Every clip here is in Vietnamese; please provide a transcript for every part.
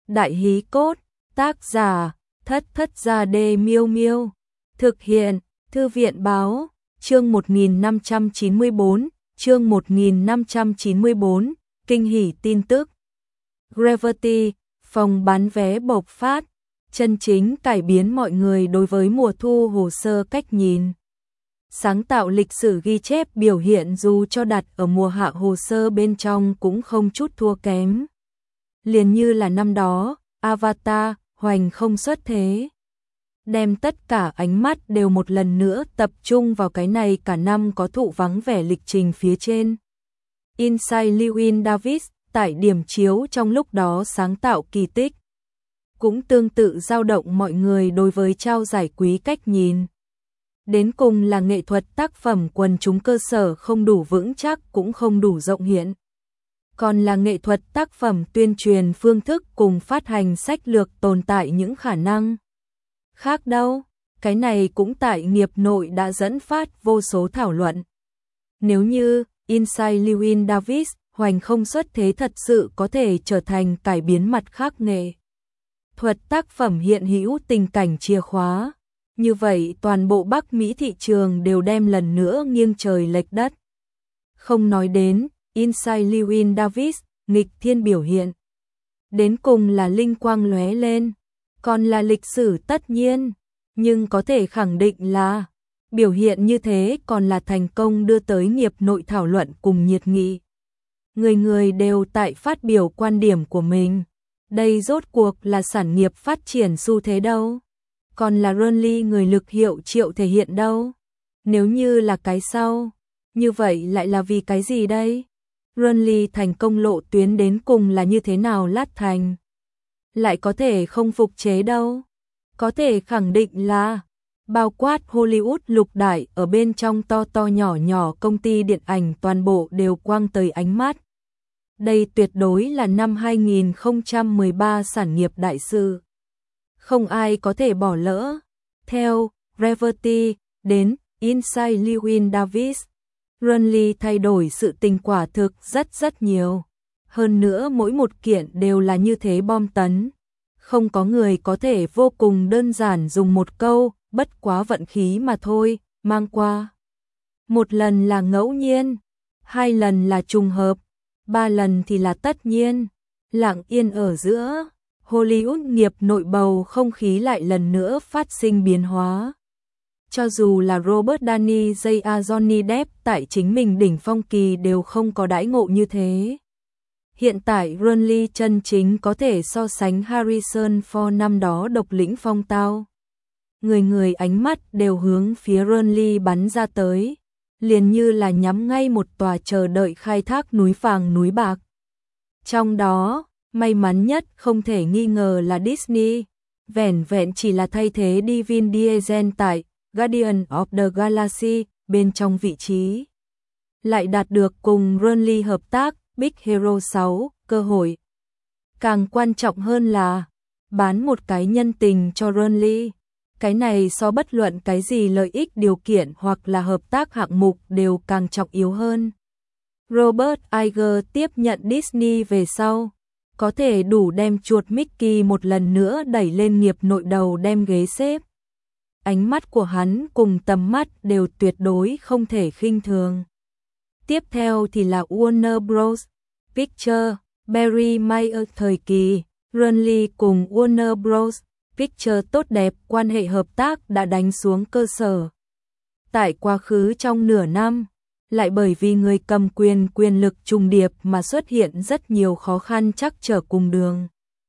Đại hí cốt, tác giả, Thất Thất Gia Đê Miêu Miêu. Thực hiện, Thư viện báo, chương 1594, chương 1594, kinh hỉ tin tức. Gravity, phòng bán vé bộc phát, chân chính cải biến mọi người đối với mùa thu hồ sơ cách nhìn. Sáng tạo lịch sử ghi chép biểu hiện dù cho đặt ở mùa hạ hồ sơ bên trong cũng không chút thua kém. Liền như là năm đó, Avatar, hoành không xuất thế. Đem tất cả ánh mắt đều một lần nữa tập trung vào cái này cả năm có thụ vắng vẻ lịch trình phía trên. Inside Llewyn Davis, tại điểm chiếu trong lúc đó sáng tạo kỳ tích. Cũng tương tự dao động mọi người đối với trao giải quý cách nhìn. Đến cùng là nghệ thuật tác phẩm quần chúng cơ sở không đủ vững chắc cũng không đủ rộng hiện. Còn là nghệ thuật tác phẩm tuyên truyền phương thức cùng phát hành sách lược tồn tại những khả năng khác đâu. Cái này cũng tại nghiệp nội đã dẫn phát vô số thảo luận. Nếu như Inside Llewyn Davis, hoành không xuất thế thật sự có thể trở thành cải biến mặt khác nghệ thuật tác phẩm hiện hữu tình cảnh chìa khóa, như vậy toàn bộ Bắc Mỹ thị trường đều đem lần nữa nghiêng trời lệch đất. Không nói đến Inside Llewyn Davis, nghịch thiên biểu hiện. Đến cùng là linh quang lóe lên, còn là lịch sử tất nhiên, nhưng có thể khẳng định là biểu hiện như thế còn là thành công đưa tới nghiệp nội thảo luận cùng nhiệt nghị. Người người đều tại phát biểu quan điểm của mình. Đây rốt cuộc là sản nghiệp phát triển xu thế đâu? Còn là Renly người lực hiệu triệu thể hiện đâu? Nếu như là cái sau, như vậy lại là vì cái gì đây? Renly thành công lộ tuyến đến cùng là như thế nào lát thành? Lại có thể không phục chế đâu? Có thể khẳng định là bao quát Hollywood lục đại ở bên trong to to nhỏ nhỏ công ty điện ảnh toàn bộ đều quang tới ánh mắt. Đây tuyệt đối là năm 2013 sản nghiệp đại sự. Không ai có thể bỏ lỡ. Theo Gravity đến Inside Llewyn Davis, Renly thay đổi sự tình quả thực rất nhiều. Hơn nữa mỗi một kiện đều là như thế bom tấn. Không có người có thể vô cùng đơn giản dùng một câu, bất quá vận khí mà thôi, mang qua. Một lần là ngẫu nhiên, hai lần là trùng hợp, ba lần thì là tất nhiên. Lặng yên ở giữa, Hollywood nghiệp nội bầu không khí lại lần nữa phát sinh biến hóa. Cho dù là Robert Downey Jr. Johnny Depp tại chính mình đỉnh phong kỳ đều không có đãi ngộ như thế. Hiện tại Renly chân chính có thể so sánh Harrison Ford năm đó độc lĩnh phong tao. Người người ánh mắt đều hướng phía Renly bắn ra tới, liền như là nhắm ngay một tòa chờ đợi khai thác núi vàng núi bạc. Trong đó, may mắn nhất không thể nghi ngờ là Disney, vẻn vẹn chỉ là thay thế đi Vin Diesel tại Guardian of the Galaxy bên trong vị trí. Lại đạt được cùng Renly hợp tác Big Hero 6, cơ hội. Càng quan trọng hơn là bán một cái nhân tình cho Renly. Cái này so bất luận cái gì lợi ích điều kiện hoặc là hợp tác hạng mục đều càng trọng yếu hơn. Robert Iger tiếp nhận Disney về sau, có thể đủ đem chuột Mickey một lần nữa đẩy lên nghiệp nội đầu đem ghế xếp. Ánh mắt của hắn cùng tầm mắt đều tuyệt đối không thể khinh thường. Tiếp theo thì là Warner Bros. Pictures, Barry Mayer thời kỳ, Renly cùng Warner Bros. Pictures tốt đẹp quan hệ hợp tác đã đánh xuống cơ sở. Tại quá khứ trong nửa năm, lại bởi vì người cầm quyền lực trùng điệp mà xuất hiện rất nhiều khó khăn trắc trở cùng đường.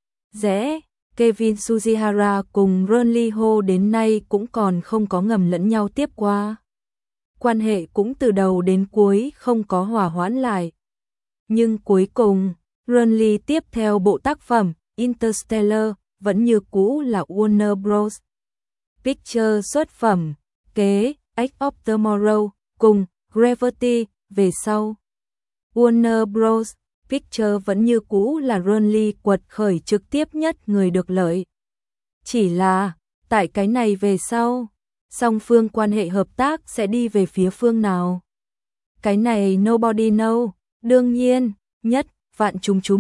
Rẽ, Kevin Sujihara cùng Renly Ho đến nay cũng còn không có ngầm lẫn nhau tiếp qua. Quan hệ cũng từ đầu đến cuối không có hòa hoãn lại. Nhưng cuối cùng, Renly tiếp theo bộ tác phẩm Interstellar vẫn như cũ là Warner Bros. Pictures xuất phẩm, kế Edge of Tomorrow cùng Gravity về sau. Warner Bros. Pictures vẫn như cũ là Renly quật khởi trực tiếp nhất người được lợi. Chỉ là, tại cái này về sau, song phương quan hệ hợp tác sẽ đi về phía phương nào? Cái này nobody know, đương nhiên, nhất vạn chúng chú mục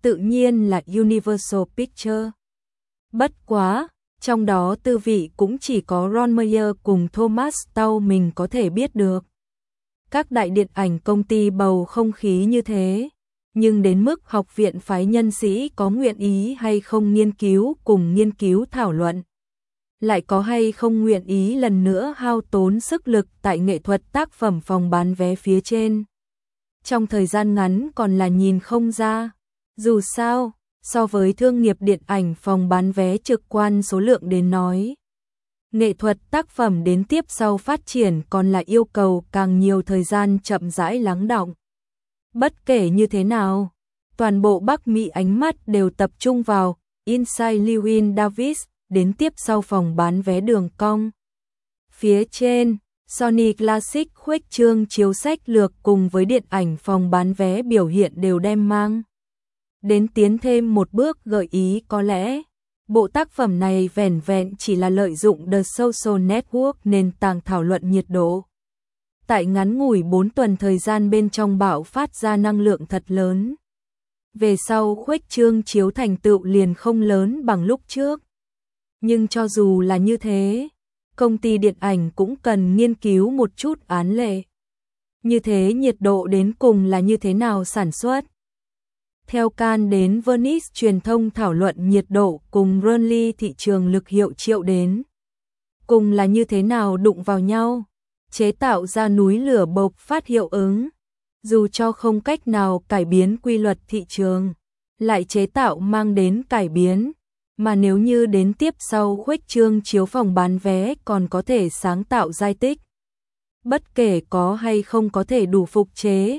tự nhiên là Universal Pictures. Bất quá, trong đó tư vị cũng chỉ có Ron Meyer cùng Thomas Tau mình có thể biết được. Các đại điện ảnh công ty bầu không khí như thế, nhưng đến mức học viện phái nhân sĩ có nguyện ý hay không nghiên cứu cùng nghiên cứu thảo luận. Lại có hay không nguyện ý lần nữa hao tốn sức lực tại nghệ thuật tác phẩm phòng bán vé phía trên. Trong thời gian ngắn còn là nhìn không ra. Dù sao, so với thương nghiệp điện ảnh phòng bán vé trực quan số lượng đến nói, nghệ thuật tác phẩm đến tiếp sau phát triển còn là yêu cầu càng nhiều thời gian chậm rãi lắng đọng. Bất kể như thế nào, toàn bộ Bắc Mỹ ánh mắt đều tập trung vào Inside Llewyn Davis, đến tiếp sau phòng bán vé đường cong. Phía trên, Sony Classic khuếch trương chiếu sách lược cùng với điện ảnh phòng bán vé biểu hiện đều đem mang đến tiến thêm một bước gợi ý có lẽ bộ tác phẩm này vẻn vẹn chỉ là lợi dụng The Social Network nền tảng thảo luận nhiệt độ. Tại ngắn ngủi 4 tuần thời gian bên trong bạo phát ra năng lượng thật lớn. Về sau khuếch trương chiếu thành tựu liền không lớn bằng lúc trước. Nhưng cho dù là như thế, công ty điện ảnh cũng cần nghiên cứu một chút án lệ. Như thế nhiệt độ đến cùng là như thế nào sản xuất? Theo Cannes đến Venice truyền thông thảo luận nhiệt độ cùng Burnley thị trường lực hiệu triệu đến. Cùng là như thế nào đụng vào nhau, chế tạo ra núi lửa bộc phát hiệu ứng. Dù cho không cách nào cải biến quy luật thị trường, lại chế tạo mang đến cải biến. Mà nếu như đến tiếp sau khuếch trương chiếu phòng bán vé còn có thể sáng tạo giai tích. Bất kể có hay không có thể đủ phục chế,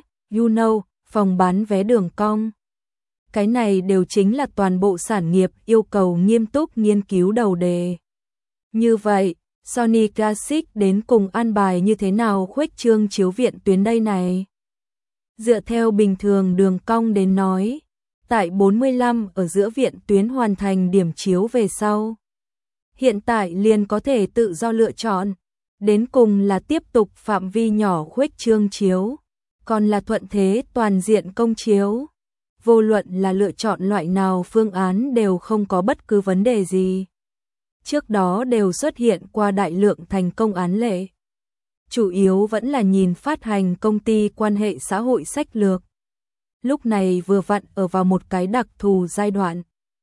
phòng bán vé đường cong. Cái này đều chính là toàn bộ sản nghiệp yêu cầu nghiêm túc nghiên cứu đầu đề. Như vậy, Sony Classic đến cùng an bài như thế nào khuếch trương chiếu viện tuyến đây này? Dựa theo bình thường đường cong đến nói, tại 45 ở giữa viện tuyến hoàn thành điểm chiếu về sau. Hiện tại liền có thể tự do lựa chọn, đến cùng là tiếp tục phạm vi nhỏ khuếch trương chiếu, còn là thuận thế toàn diện công chiếu. Vô luận là lựa chọn loại nào phương án đều không có bất cứ vấn đề gì. Trước đó đều xuất hiện qua đại lượng thành công án lệ. Chủ yếu vẫn là nhìn phát hành công ty quan hệ xã hội sách lược. Lúc này vừa vặn ở vào một cái đặc thù giai đoạn.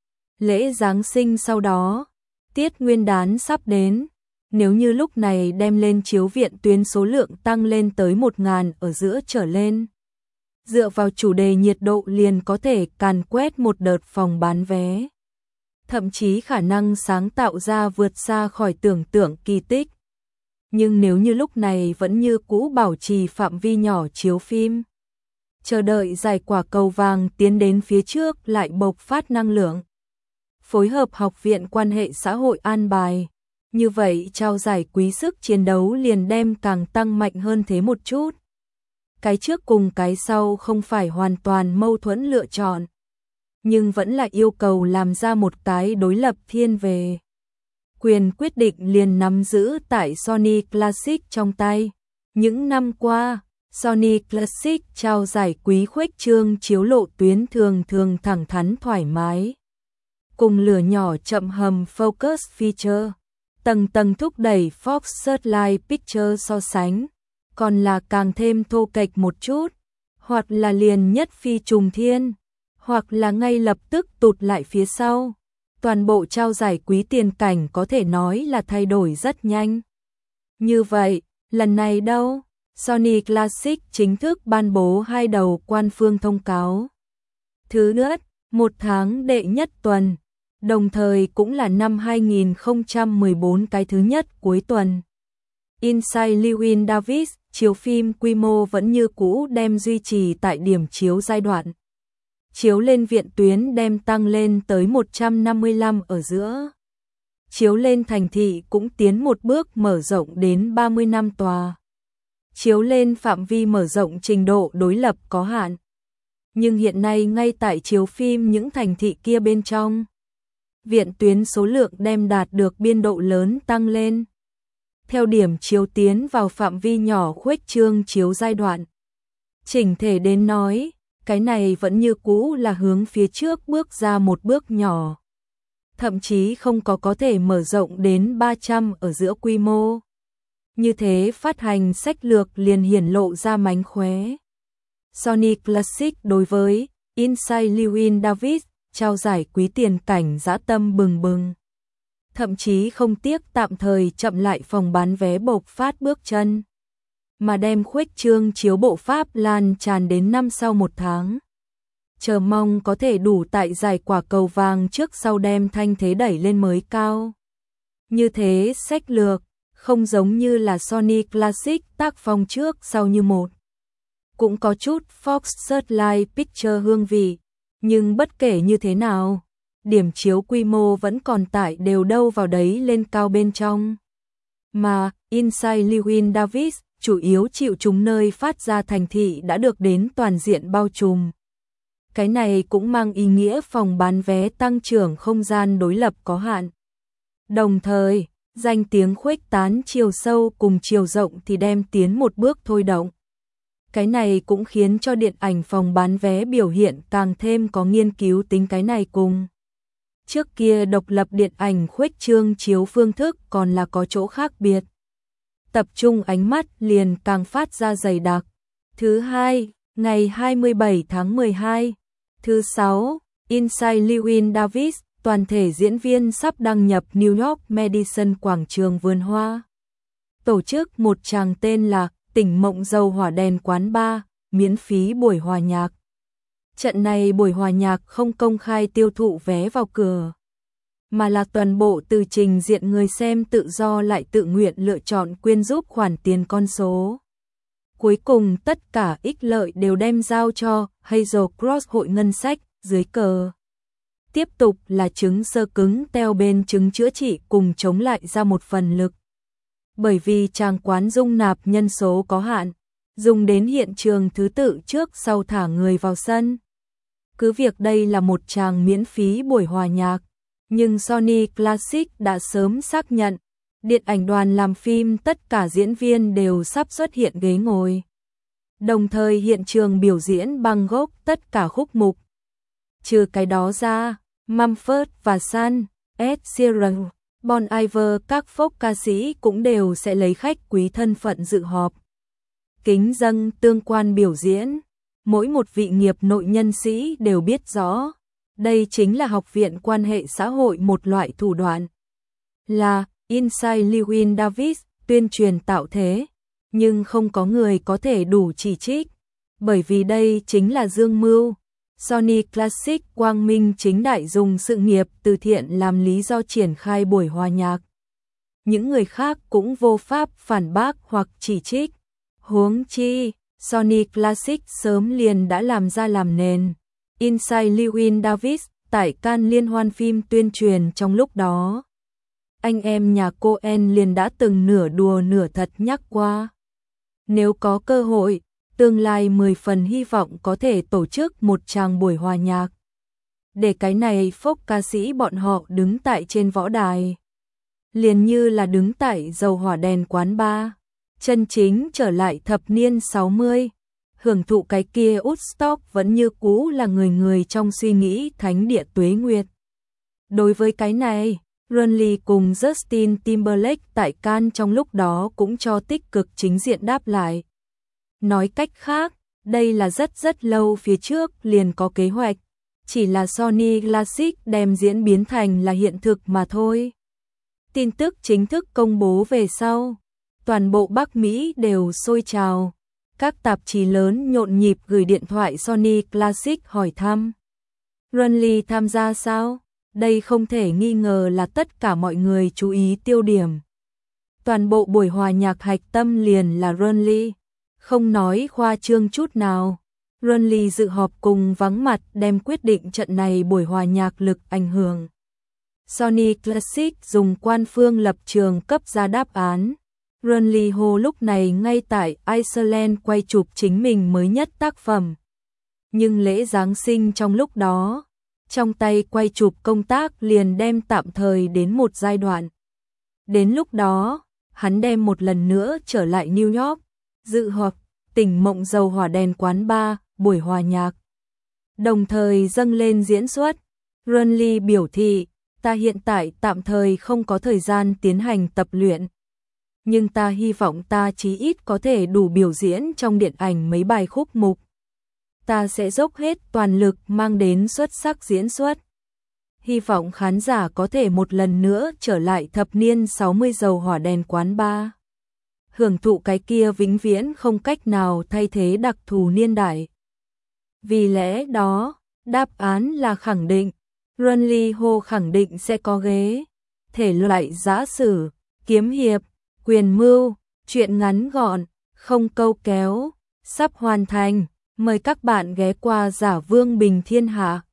Lễ Giáng sinh sau đó, Tiết Nguyên đán sắp đến. Nếu như lúc này đem lên chiếu viện tuyến số lượng tăng lên tới 1.000 ở giữa trở lên. Dựa vào chủ đề nhiệt độ liền có thể càn quét một đợt phòng bán vé. Thậm chí khả năng sáng tạo ra vượt xa khỏi tưởng tượng kỳ tích. Nhưng nếu như lúc này vẫn như cũ bảo trì phạm vi nhỏ chiếu phim, chờ đợi giải quả cầu vàng tiến đến phía trước lại bộc phát năng lượng. Phối hợp học viện quan hệ xã hội an bài. Như vậy trao giải quý sức chiến đấu liền đem càng tăng mạnh hơn thế một chút. Cái trước cùng cái sau không phải hoàn toàn mâu thuẫn lựa chọn, nhưng vẫn là yêu cầu làm ra một cái đối lập thiên về. Quyền quyết định liền nắm giữ tại Sony Classic trong tay. Những năm qua, Sony Classic trao giải quý khuếch trương chiếu lộ tuyến thường thẳng thắn thoải mái. Cùng lửa nhỏ chậm hầm Focus Feature, tầng thúc đẩy Fox Searchlight Pictures so sánh, còn là càng thêm thô kệch một chút, hoặc là liền nhất phi trùng thiên, hoặc là ngay lập tức tụt lại phía sau. Toàn bộ trao giải quý tiền cảnh có thể nói là thay đổi rất nhanh. Như vậy, lần này đâu? Sony Classic chính thức ban bố hai đầu quan phương thông cáo. Thứ nhất, 1 tháng đệ nhất tuần, đồng thời cũng là năm 2014 cái thứ nhất cuối tuần. Inside Llewyn Davis, chiếu phim quy mô vẫn như cũ đem duy trì tại điểm chiếu giai đoạn. Chiếu lên viện tuyến đem tăng lên tới 155 ở giữa. Chiếu lên thành thị cũng tiến một bước mở rộng đến 35 tòa. Chiếu lên phạm vi mở rộng trình độ đối lập có hạn. Nhưng hiện nay ngay tại chiếu phim những thành thị kia bên trong, viện tuyến số lượng đem đạt được biên độ lớn tăng lên. Theo điểm chiếu tiến vào phạm vi nhỏ khuếch trương chiếu giai đoạn. Chỉnh thể đến nói, cái này vẫn như cũ là hướng phía trước bước ra một bước nhỏ. Thậm chí không có thể mở rộng đến 300 ở giữa quy mô. Như thế phát hành sách lược liền hiển lộ ra mánh khóe. Sony Classic đối với Inside Llewyn Davis trao giải quý tiền cảnh dã tâm bừng bừng. Thậm chí không tiếc tạm thời chậm lại phòng bán vé bộc phát bước chân, mà đem khuếch trương chiếu bộ Pháp lan tràn đến năm sau một tháng. Chờ mong có thể đủ tại giải quả cầu vàng trước sau đem thanh thế đẩy lên mới cao. Như thế sách lược, không giống như là Sony Classic tác phong trước sau như một. Cũng có chút Fox Searchlight Picture hương vị, nhưng bất kể như thế nào, điểm chiếu quy mô vẫn còn tại đều đâu vào đấy lên cao bên trong. Mà Inside Llewyn Davis chủ yếu chịu chúng nơi phát ra thành thị đã được đến toàn diện bao trùm. Cái này cũng mang ý nghĩa phòng bán vé tăng trưởng không gian đối lập có hạn. Đồng thời, danh tiếng khuếch tán chiều sâu cùng chiều rộng thì đem tiến một bước thôi động. Cái này cũng khiến cho điện ảnh phòng bán vé biểu hiện càng thêm có nghiên cứu tính cái này cùng. Trước kia độc lập điện ảnh khuếch trương chiếu phương thức còn là có chỗ khác biệt. Tập trung ánh mắt liền càng phát ra dày đặc. Thứ hai, ngày 27 tháng 12. Thứ sáu, Inside Llewyn Davis, toàn thể diễn viên sắp đăng nhập New York Madison quảng trường vườn hoa. Tổ chức một tràng tên là Tỉnh Mộng Dầu Hỏa Đèn Quán Bar, miễn phí buổi hòa nhạc. Trận này buổi hòa nhạc không công khai tiêu thụ vé vào cửa, mà là toàn bộ từ trình diện người xem tự do lại tự nguyện lựa chọn quyên giúp khoản tiền con số. Cuối cùng tất cả ích lợi đều đem giao cho Hazel Cross hội ngân sách dưới cờ. Tiếp tục là trứng sơ cứng teo bên trứng chữa trị cùng chống lại ra một phần lực. Bởi vì tràng quán dung nạp nhân số có hạn, dùng đến hiện trường thứ tự trước sau thả người vào sân. Cứ việc đây là một tràng miễn phí buổi hòa nhạc, nhưng Sony Classic đã sớm xác nhận, điện ảnh đoàn làm phim tất cả diễn viên đều sắp xuất hiện ghế ngồi. Đồng thời hiện trường biểu diễn bằng gốc tất cả khúc mục. Trừ cái đó ra, Mumford và Son, Ed Sheeran, Bon Iver các folk ca sĩ cũng đều sẽ lấy khách quý thân phận dự họp. Kính dâng tương quan biểu diễn, mỗi một vị nghiệp nội nhân sĩ đều biết rõ, đây chính là học viện quan hệ xã hội một loại thủ đoạn. Là Inside Llewyn Davis tuyên truyền tạo thế, nhưng không có người có thể đủ chỉ trích, bởi vì đây chính là dương mưu. Sony Classic quang minh chính đại dùng sự nghiệp từ thiện làm lý do triển khai buổi hòa nhạc. Những người khác cũng vô pháp phản bác hoặc chỉ trích. Huống chi, Sony Classic sớm liền đã làm ra làm nền. Inside Llewyn Davis tại Cannes liên hoan phim tuyên truyền trong lúc đó. Anh em nhà Coen liền đã từng nửa đùa nửa thật nhắc qua. Nếu có cơ hội, tương lai 10 phần hy vọng có thể tổ chức một tràng buổi hòa nhạc. Để cái này folk ca sĩ bọn họ đứng tại trên võ đài. Liền như là đứng tại dầu hỏa đèn quán bar. Chân chính trở lại thập niên 60. Hưởng thụ cái kia Woodstock vẫn như cũ là người trong suy nghĩ thánh địa tuế nguyệt. Đối với cái này, Ronly cùng Justin Timberlake tại Cannes trong lúc đó cũng cho tích cực chính diện đáp lại. Nói cách khác, đây là rất lâu phía trước liền có kế hoạch, chỉ là Sony Classic đem diễn biến thành là hiện thực mà thôi. Tin tức chính thức công bố về sau, toàn bộ Bắc Mỹ đều sôi trào, các tạp chí lớn nhộn nhịp gửi điện thoại Sony Classic hỏi thăm. Ronly tham gia sao? Đây không thể nghi ngờ là tất cả mọi người chú ý tiêu điểm. Toàn bộ buổi hòa nhạc hạch tâm liền là Ronly. Không nói khoa trương chút nào, Ronly dự họp cùng vắng mặt đem quyết định trận này buổi hòa nhạc lực ảnh hưởng. Sony Classic dùng quan phương lập trường cấp ra đáp án. Ronly Ho lúc này ngay tại Iceland quay chụp chính mình mới nhất tác phẩm. Nhưng lễ Giáng sinh trong lúc đó, trong tay quay chụp công tác liền đem tạm thời đến một giai đoạn. Đến lúc đó, hắn đem một lần nữa trở lại New York, dự họp Tỉnh Mộng Dầu Hỏa Đèn Quán Bar, buổi hòa nhạc. đồng thời dâng lên diễn xuất. Runly biểu thị, ta hiện tại tạm thời không có thời gian tiến hành tập luyện. Nhưng ta hy vọng ta chí ít có thể đủ biểu diễn trong điện ảnh mấy bài khúc mục. Ta sẽ dốc hết toàn lực mang đến xuất sắc diễn xuất. Hy vọng khán giả có thể một lần nữa trở lại thập niên 60 dầu hỏa đèn quán bar. Hưởng thụ cái kia vĩnh viễn không cách nào thay thế đặc thù niên đại. Vì lẽ đó, đáp án là khẳng định. Runly Ho khẳng định sẽ có ghế. Thể loại giã sử, kiếm hiệp, quyền mưu, truyện ngắn gọn, không câu kéo, sắp hoàn thành. Mời các bạn ghé qua Giả Vương Bình Thiên Hạ.